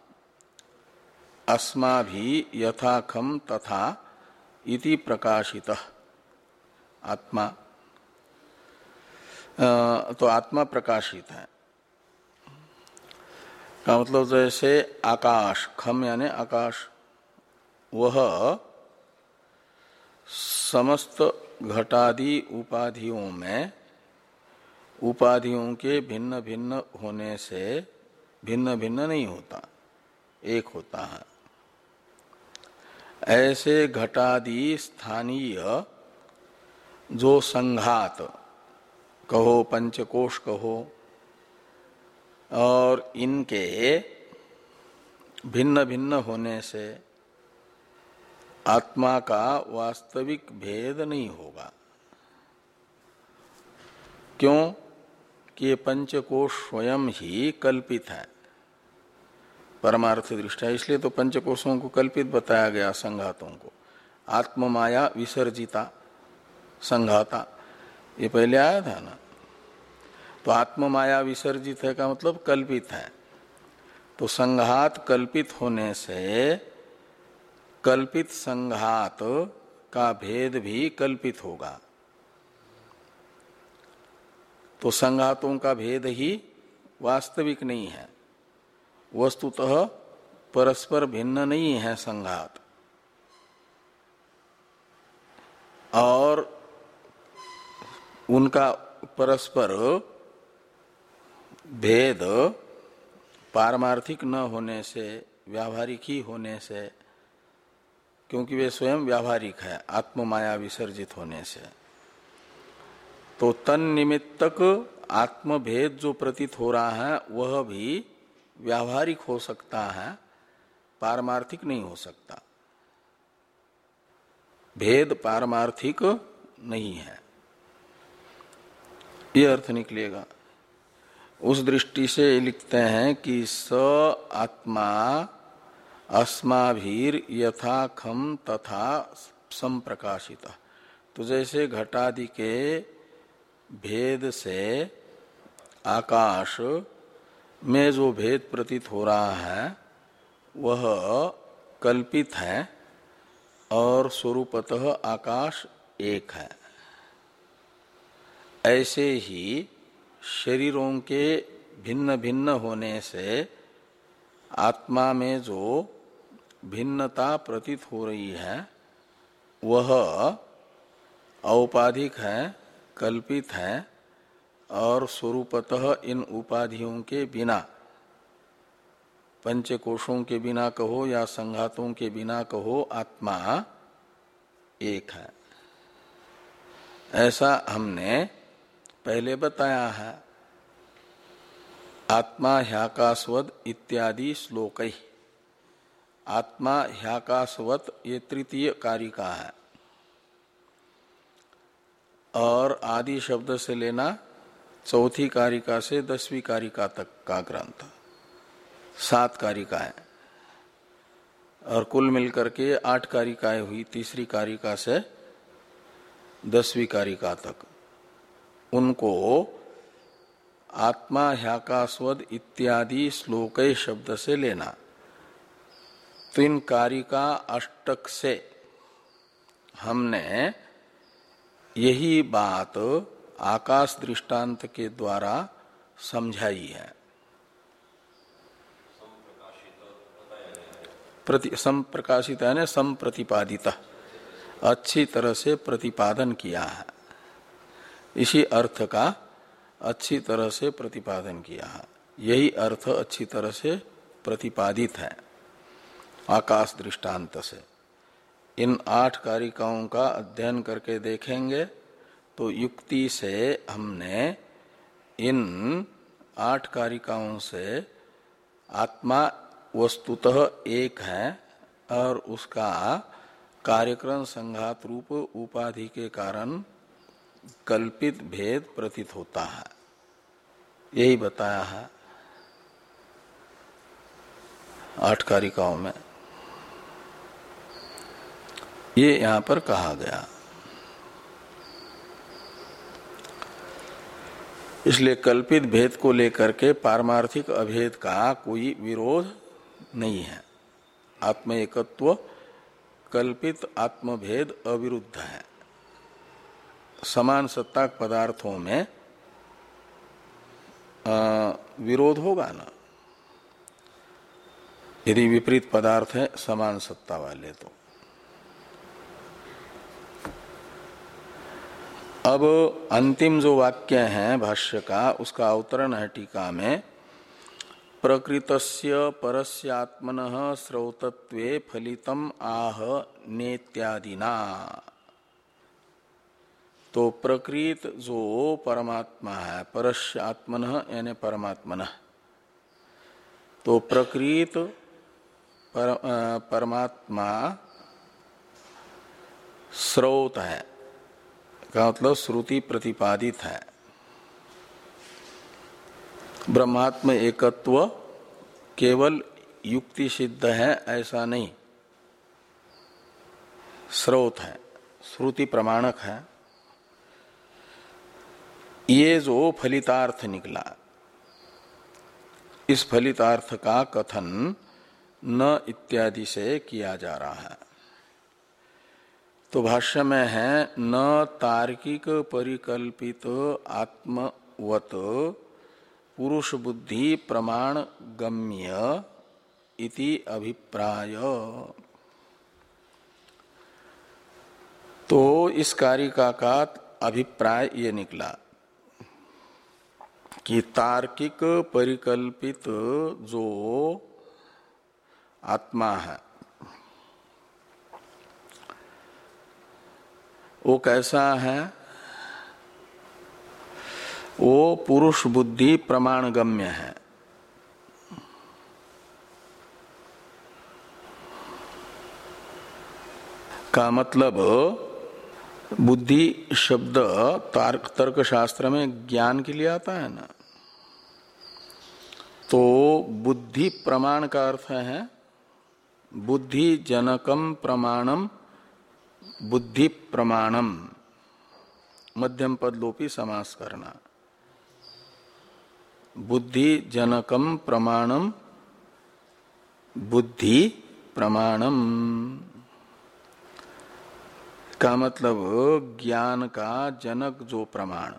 अस्माभि यथाखम तथा इति प्रकाशित। आत्मा तो आत्मा प्रकाशित है का मतलब जैसे आकाश, खम यानी आकाश, वह समस्त घटादि उपाधियों में उपाधियों के भिन्न भिन्न होने से भिन्न भिन्न नहीं होता, एक होता है। ऐसे घटादि स्थानीय जो संघात कहो, पंचकोश कहो, और इनके भिन्न भिन्न होने से आत्मा का वास्तविक भेद नहीं होगा। क्यों? कि ये पंचकोश स्वयं ही कल्पित है परमार्थ दृष्टया, इसलिए तो पंचकोशों को कल्पित बताया गया संघातों को। आत्म माया विसर्जिता संघाता, ये पहले आया था ना। तो आत्म माया विसर्जित है का मतलब कल्पित है, तो संघात कल्पित होने से कल्पित संघात का भेद भी कल्पित होगा। तो संघातों का भेद ही वास्तविक नहीं है, वस्तुतः परस्पर भिन्न नहीं है संघात। और उनका परस्पर भेद पारमार्थिक न होने से, व्यावहारिक ही होने से, क्योंकि वे स्वयं व्यावहारिक है आत्म माया विसर्जित होने से, तो तन निमित्तक आत्मभेद जो प्रतीत हो रहा है वह भी व्यावहारिक हो सकता है, पारमार्थिक नहीं हो सकता। भेद पारमार्थिक नहीं है, ये अर्थ निकलेगा। उस दृष्टि से लिखते हैं कि स आत्मा अस्माभीर यथा खम तथा संप्रकाशित। तो जैसे घटादि के भेद से आकाश में जो भेद प्रतीत हो रहा है वह कल्पित है और स्वरूपतः आकाश एक है, ऐसे ही शरीरों के भिन्न भिन्न होने से आत्मा में जो भिन्नता प्रतीत हो रही है वह औपाधिक है, कल्पित है और स्वरूपतः इन उपाधियों के बिना, पंचकोशों के बिना कहो या संघातों के बिना कहो, आत्मा एक है। ऐसा हमने पहले बताया है। आत्मा ह्याकाशवद इत्यादि श्लोक। आत्मा ह्याकाशवत ये तृतीय कारिका है और आदि शब्द से लेना चौथी कारिका से दसवीं कारिका तक का ग्रंथ, सात कारिकाएं, और कुल मिलकर के आठ कारिकाएं हुई तीसरी कारिका से दसवीं कारिका तक। उनको आत्मा ह्याकास्वद इत्यादि श्लोक शब्द से लेना। तीन कारिका अष्टक से हमने यही बात आकाश दृष्टांत के द्वारा समझाई है। प्रति संप्रकाशित है, संप्रतिपादित, अच्छी तरह से प्रतिपादन किया है। इसी अर्थ का अच्छी तरह से प्रतिपादन किया है। यही अर्थ अच्छी तरह से प्रतिपादित है आकाश दृष्टांत से। इन आठ कारिकाओं का अध्ययन करके देखेंगे तो युक्ति से हमने इन आठ कारिकाओं से आत्मा वस्तुतः एक है और उसका कार्यक्रम संघात रूप उपाधि के कारण कल्पित भेद प्रतीत होता है, यही बताया है आठ कारिकाओं में। ये यहां पर कहा गया। इसलिए कल्पित भेद को लेकर के पारमार्थिक अभेद का कोई विरोध नहीं है। आत्म एकत्व कल्पित आत्मभेद अविरुद्ध है। समान सत्ताक पदार्थों में आ, विरोध होगा ना, यदि विपरीत पदार्थ है समान सत्ता वाले तो। अब अंतिम जो वाक्य है भाष्य का, उसका अवतरण है टीका में। प्रकृतस्य परस्यात्मनः स्रौतत्वे फलितम आह नेत्यादिना। तो प्रकृत जो परमात्मा है, परस्य आत्मनः यानी परमात्मनः, तो प्रकृत पर, परमात्मा स्रोत है का मतलब श्रुति प्रतिपादित है। ब्रह्मात्म एकत्व केवल युक्ति सिद्ध है ऐसा नहीं, स्रोत है, श्रुति प्रमाणक है। ये जो फलितार्थ निकला, इस फलितार्थ का कथन न इत्यादि से किया जा रहा है। तो भाष्य में है न तार्किक परिकल्पित आत्म वत पुरुष बुद्धि प्रमाण गम्य इति अभिप्राय। तो इस कारिका का अभिप्राय ये निकला कि तार्किक परिकल्पित जो आत्मा है वो कैसा है, वो पुरुष बुद्धि प्रमाण गम्य है। का मतलब बुद्धि शब्द तर्क तर्क शास्त्र में ज्ञान के लिए आता है ना, तो बुद्धि प्रमाण का अर्थ है बुद्धि जनकम प्रमाणम बुद्धि प्रमाणम, मध्यम पद लोपी समास करना। बुद्धि जनकम प्रमाणम बुद्धि प्रमाणम का मतलब ज्ञान का जनक जो प्रमाण,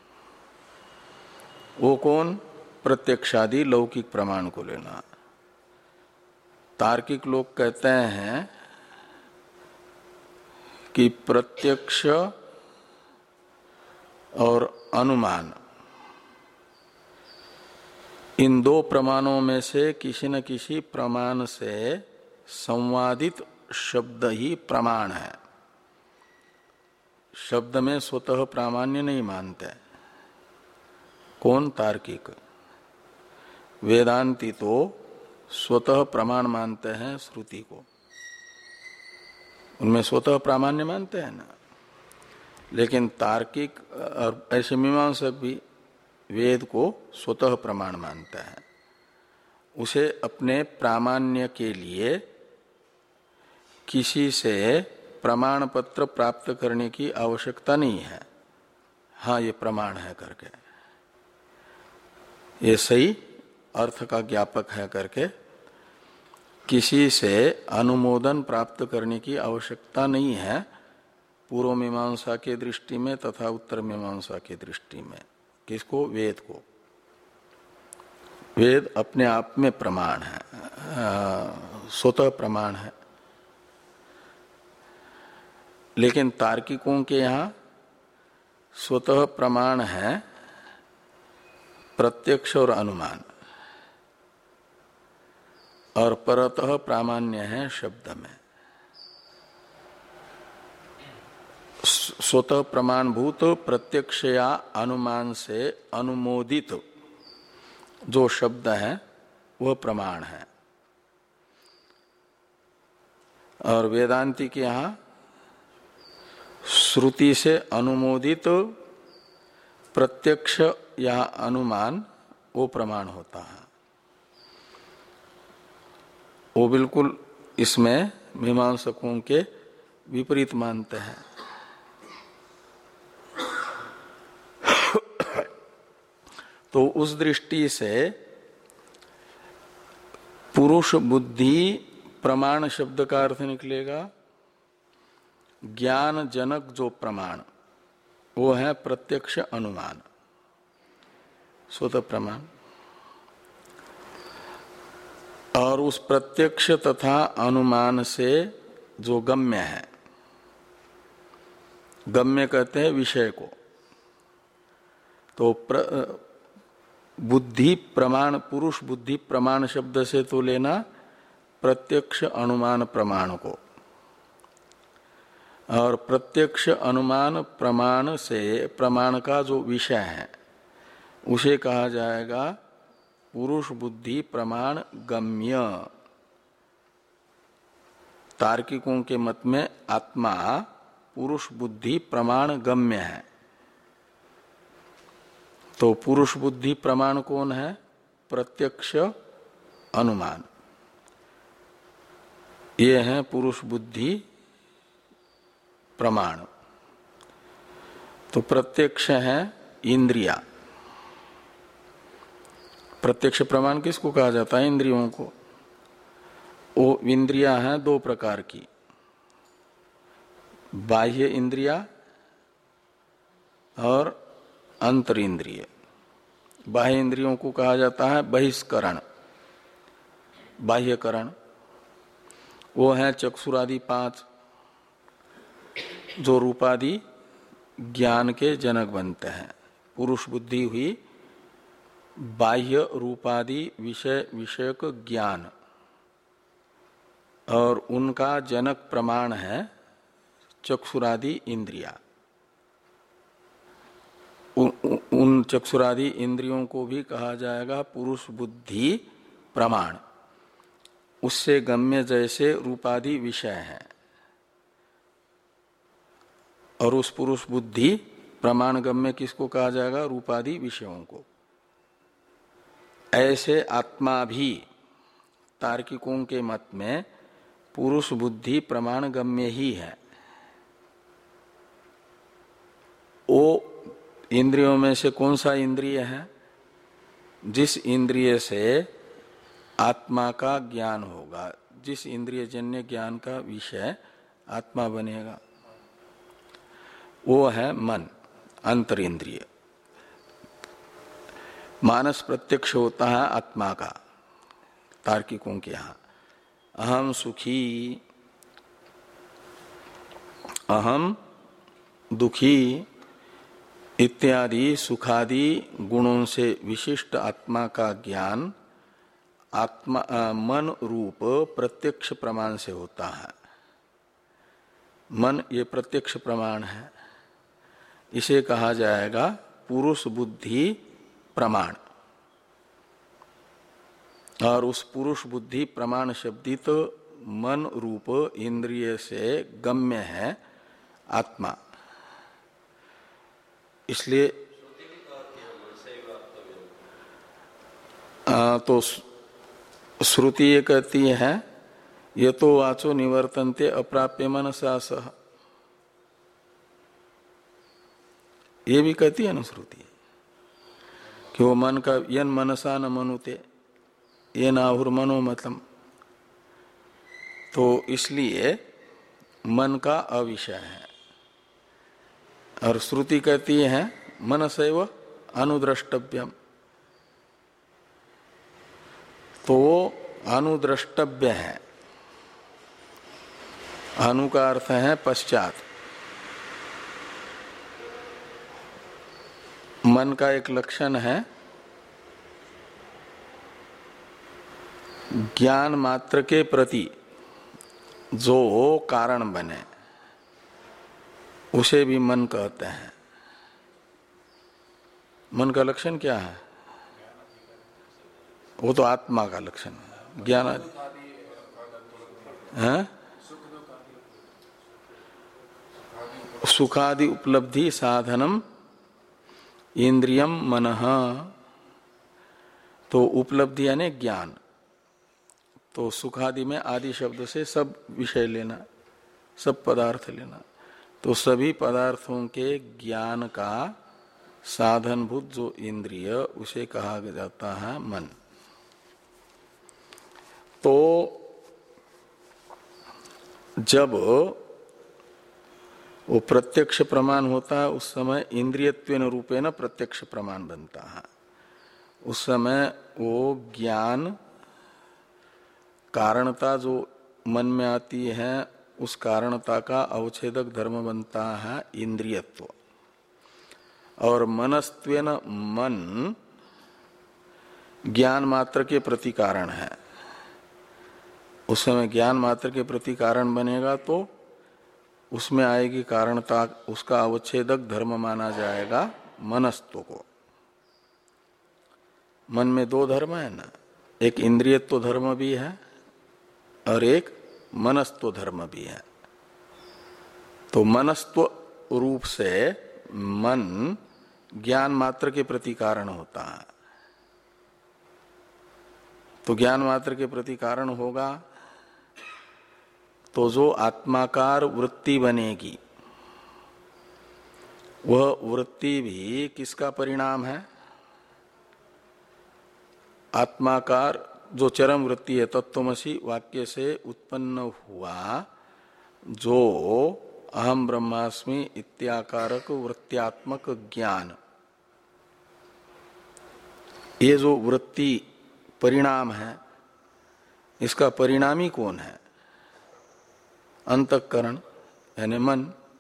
वो कौन? प्रत्यक्षादि लौकिक प्रमाण को लेना। तार्किक लोग कहते हैं कि प्रत्यक्ष और अनुमान इन दो प्रमाणों में से किसी न किसी प्रमाण से संवादित शब्द ही प्रमाण है। शब्द में स्वतः प्रामाण्य नहीं मानते। कौन? तार्किक। वेदांती तो स्वतः प्रमाण मानते हैं श्रुति को, उनमें स्वतः प्रामाण्य मानते हैं ना। लेकिन तार्किक और ऐसे मीमांसक भी वेद को स्वतः प्रमाण मानते हैं। उसे अपने प्रामाण्य के लिए किसी से प्रमाण पत्र प्राप्त करने की आवश्यकता नहीं है। हाँ, ये प्रमाण है करके, ये सही अर्थ का ज्ञापक है करके किसी से अनुमोदन प्राप्त करने की आवश्यकता नहीं है, पूर्व मीमांसा के दृष्टि में तथा उत्तर मीमांसा की दृष्टि में। किसको? वेद को। वेद अपने आप में प्रमाण है, स्वतः प्रमाण है। लेकिन तार्किकों के यहाँ स्वतः प्रमाण है प्रत्यक्ष और अनुमान, और परतः प्रामाण्य है शब्द में। स्वतः प्रमाणभूत प्रत्यक्ष या अनुमान से अनुमोदित जो शब्द है वह प्रमाण है। और वेदांती के यहाँ श्रुति से अनुमोदित प्रत्यक्ष या अनुमान वो प्रमाण होता है। वो बिल्कुल इसमें मीमांसकों के विपरीत मानते हैं। तो उस दृष्टि से पुरुष बुद्धि प्रमाण शब्द का अर्थ निकलेगा ज्ञान जनक जो प्रमाण, वो है प्रत्यक्ष अनुमान, स्वतः प्रमाण। और उस प्रत्यक्ष तथा अनुमान से जो गम्य है, गम्य कहते हैं विषय को, तो प्र, बुद्धि प्रमाण, पुरुष बुद्धि प्रमाण शब्द से तो लेना प्रत्यक्ष अनुमान प्रमाण को, और प्रत्यक्ष अनुमान प्रमाण से प्रमाण का जो विषय है उसे कहा जाएगा पुरुष बुद्धि प्रमाण गम्य। तार्किकों के मत में आत्मा पुरुष बुद्धि प्रमाण गम्य है। तो पुरुष बुद्धि प्रमाण कौन है? प्रत्यक्ष अनुमान। ये है पुरुष बुद्धि प्रमाण। तो प्रत्यक्ष है इंद्रिया। प्रत्यक्ष प्रमाण किसको कहा जाता है? इंद्रियों को। वो इंद्रिया है दो प्रकार की, बाह्य इंद्रिया और अंतर इंद्रिय। बाह्य इंद्रियों को कहा जाता है बहिष्करण, बाह्यकरण। वो है चक्षुरादि पांच, जो रूपादि ज्ञान के जनक बनते हैं। पुरुष बुद्धि हुई बाह्य रूपादि विषय विषयक ज्ञान, और उनका जनक प्रमाण है चक्षुरादि इंद्रिया। उन चक्षुरादि इंद्रियों को भी कहा जाएगा पुरुष बुद्धि प्रमाण। उससे गम्य जैसे रूपादि विषय हैं, और उस पुरुष बुद्धि प्रमाण गम्य किसको कहा जाएगा? रूपादि विषयों को। ऐसे आत्मा भी तार्किकों के मत में पुरुष बुद्धि प्रमाण गम्य ही है। वो इंद्रियों में से कौन सा इंद्रिय है? जिस इंद्रिय से आत्मा का ज्ञान होगा, जिस इंद्रिय जन्य ज्ञान का विषय आत्मा बनेगा, वो है मन, अंतर इंद्रिय। मानस प्रत्यक्ष होता है आत्मा का तार्किकों के यहाँ। अहम सुखी, अहम दुखी इत्यादि सुखादि गुणों से विशिष्ट आत्मा का ज्ञान आत्मा मन रूप प्रत्यक्ष प्रमाण से होता है। मन ये प्रत्यक्ष प्रमाण है, इसे कहा जाएगा पुरुष बुद्धि प्रमाण। और उस पुरुष बुद्धि प्रमाण शब्दित मन रूप इंद्रिय से गम्य है आत्मा। इसलिए आ, तो श्रुति ये कहती है ये तो वाचो निवर्तन्ते अप्राप्य मनसा सह, ये भी कहती है ना श्रुति कि वो मन का यन मनसा न मनुते ये नाहुर मनोमतम। तो इसलिए मन का अविषय है। और श्रुति कहती है मनसैव अनुद्रष्टव्यम, तो वो अनुद्रष्टव्य है। अनु का अर्थ है पश्चात। मन का एक लक्षण है ज्ञान मात्र के प्रति जो कारण बने, उसे भी मन कहते हैं। मन का लक्षण क्या है? वो तो आत्मा का लक्षण है, ज्ञान आदि है। सुखादि उपलब्धि साधनम इंद्रियम मनः, तो उपलब्धि यानी ज्ञान। तो सुखादि में आदि शब्द से सब विषय लेना, सब पदार्थ लेना। तो सभी पदार्थों के ज्ञान का साधनभूत जो इंद्रिय, उसे कहा जाता है मन। तो जब वो प्रत्यक्ष प्रमाण होता है उस समय इंद्रियत्वेन रूपेण प्रत्यक्ष प्रमाण बनता है। उस समय वो ज्ञान कारणता जो मन में आती है, उस कारणता का अवच्छेदक धर्म बनता है इंद्रियत्व। और मनस्त्वेन मन ज्ञान मात्र के प्रति कारण है। उस समय ज्ञान मात्र के प्रति कारण बनेगा तो उसमें आएगी कारणता, उसका अवच्छेदक धर्म माना जाएगा मनस्त्व को। मन में दो धर्म है ना, एक इंद्रियत्व धर्म भी है और एक मनस्त्व धर्म भी है। तो मनस्त्व रूप से मन ज्ञान मात्र के प्रति कारण होता है। तो ज्ञान मात्र के प्रति कारण होगा तो जो आत्माकार वृत्ति बनेगी, वह वृत्ति भी किसका परिणाम है? आत्माकार जो चरम वृत्ति है, तत्त्वमसि वाक्य से उत्पन्न हुआ जो अहम ब्रह्मास्मि इत्याकारक वृत्त्यात्मक ज्ञान, ये जो वृत्ति परिणाम है, इसका परिणामी कौन है? अंतःकरण यानी मन।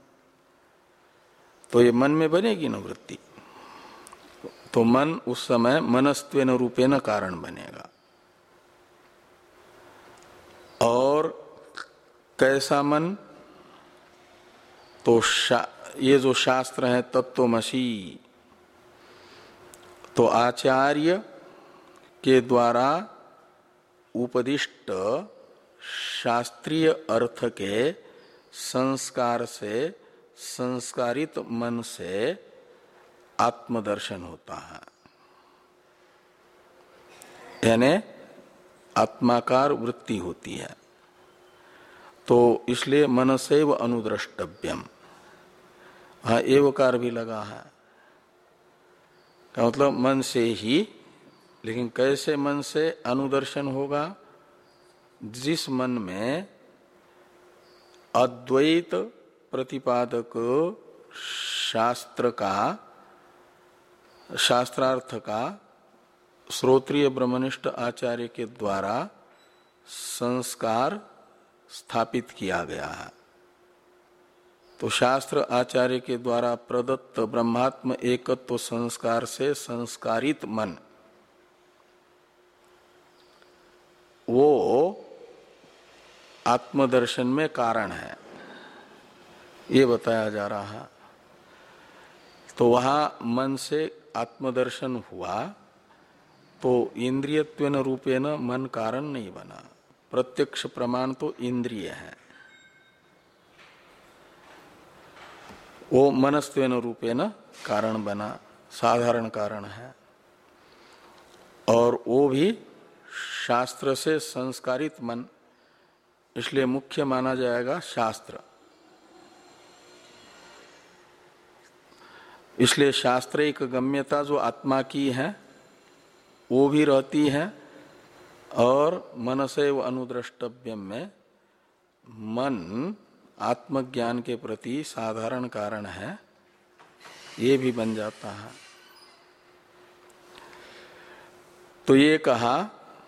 तो ये मन में बनेगी ना वृत्ति, तो मन उस समय मनस्त्वेन रूपेण कारण बनेगा। और कैसा मन? तो ये जो शास्त्र है तत्वमसि, तो आचार्य के द्वारा उपदिष्ट शास्त्रीय अर्थ के संस्कार से संस्कारित मन से आत्मदर्शन होता है, यानी आत्माकार वृत्ति होती है। तो इसलिए मनसैव अनुद्रष्टव्यम, हाँ एवकार भी लगा है, का मतलब मन से ही। लेकिन कैसे मन से अनुदर्शन होगा? जिस मन में अद्वैत प्रतिपादक शास्त्र का, शास्त्रार्थ का श्रोत्रिय ब्रह्मनिष्ठ आचार्य के द्वारा संस्कार स्थापित किया गया है। तो शास्त्र आचार्य के द्वारा प्रदत्त ब्रह्मात्म एकत्व संस्कार से संस्कारित मन, वो आत्मदर्शन में कारण है, ये बताया जा रहा है। तो वहां मन से आत्मदर्शन हुआ, तो इंद्रियत्वेन रूपेण मन कारण नहीं बना। प्रत्यक्ष प्रमाण तो इंद्रिय है, वो मनस्त्वेन रूपेण कारण बना, साधारण कारण है। और वो भी शास्त्र से संस्कारित मन, इसलिए मुख्य माना जाएगा शास्त्र। इसलिए शास्त्रिक गम्यता जो आत्मा की है वो भी रहती है, और मनसैव अनुद्रष्टव्यम में मन आत्मज्ञान के प्रति साधारण कारण है, ये भी बन जाता है। तो ये कहा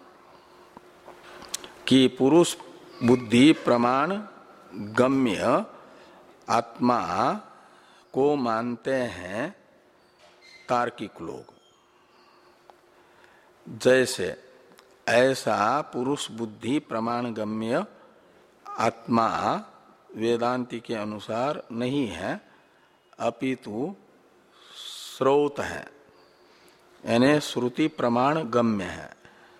कि पुरुष बुद्धि प्रमाण गम्य आत्मा को मानते हैं तार्किक लोग। जैसे ऐसा पुरुष बुद्धि प्रमाण गम्य आत्मा वेदांति के अनुसार नहीं है, अपितु स्रोत है, यानी श्रुति प्रमाण गम्य है।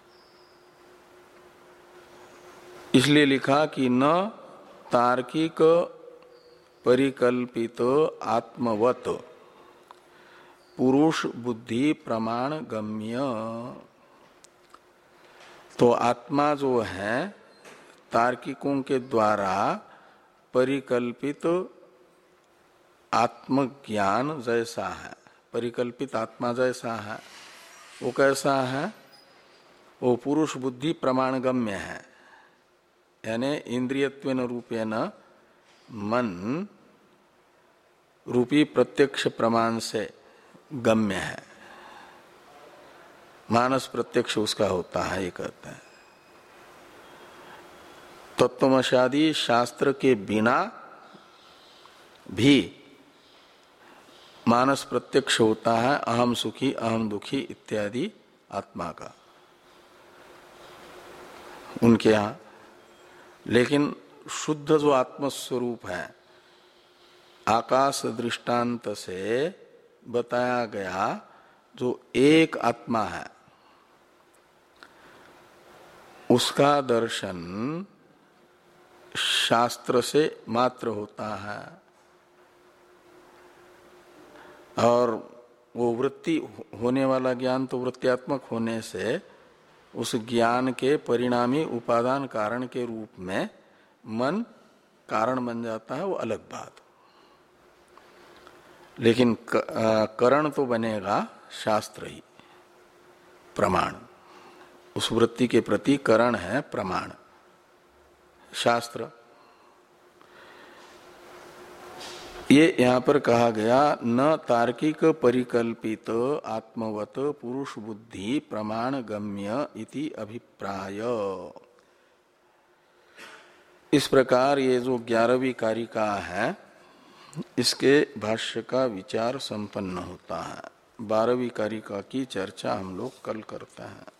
इसलिए लिखा कि न तार्किक परिकल्पित आत्मवत पुरुष बुद्धि प्रमाण गम्य। तो आत्मा जो है तार्किकों के द्वारा परिकल्पित आत्मज्ञान जैसा है, परिकल्पित आत्मा जैसा है। वो कैसा है? वो पुरुष बुद्धि प्रमाण गम्य है, यानी इंद्रियत्वेन रूपेण मन रूपी प्रत्यक्ष प्रमाण से गम्य है, मानस प्रत्यक्ष उसका होता है, ये कहते हैं। तत्वमशादी शास्त्र के बिना भी मानस प्रत्यक्ष होता है, अहम सुखी अहम दुखी इत्यादि आत्मा का उनके यहां। लेकिन शुद्ध जो आत्मस्वरूप है, आकाश दृष्टांत से बताया गया जो एक आत्मा है, उसका दर्शन शास्त्र से मात्र होता है। और वो वृत्ति होने वाला ज्ञान तो वृत्त्यात्मक होने से उस ज्ञान के परिणामी उपादान कारण के रूप में मन कारण बन जाता है, वो अलग बात। लेकिन करण तो बनेगा शास्त्र ही, प्रमाण। उस वृत्ति के प्रति करण है प्रमाण, शास्त्र। ये यहाँ पर कहा गया न तार्किक परिकल्पित आत्मवत पुरुष बुद्धि प्रमाण गम्य इति अभिप्राय। इस प्रकार ये जो ग्यारहवीं कारिका है इसके भाष्य का विचार संपन्न होता है। बारहवीं कारिका की चर्चा हम लोग कल करते हैं।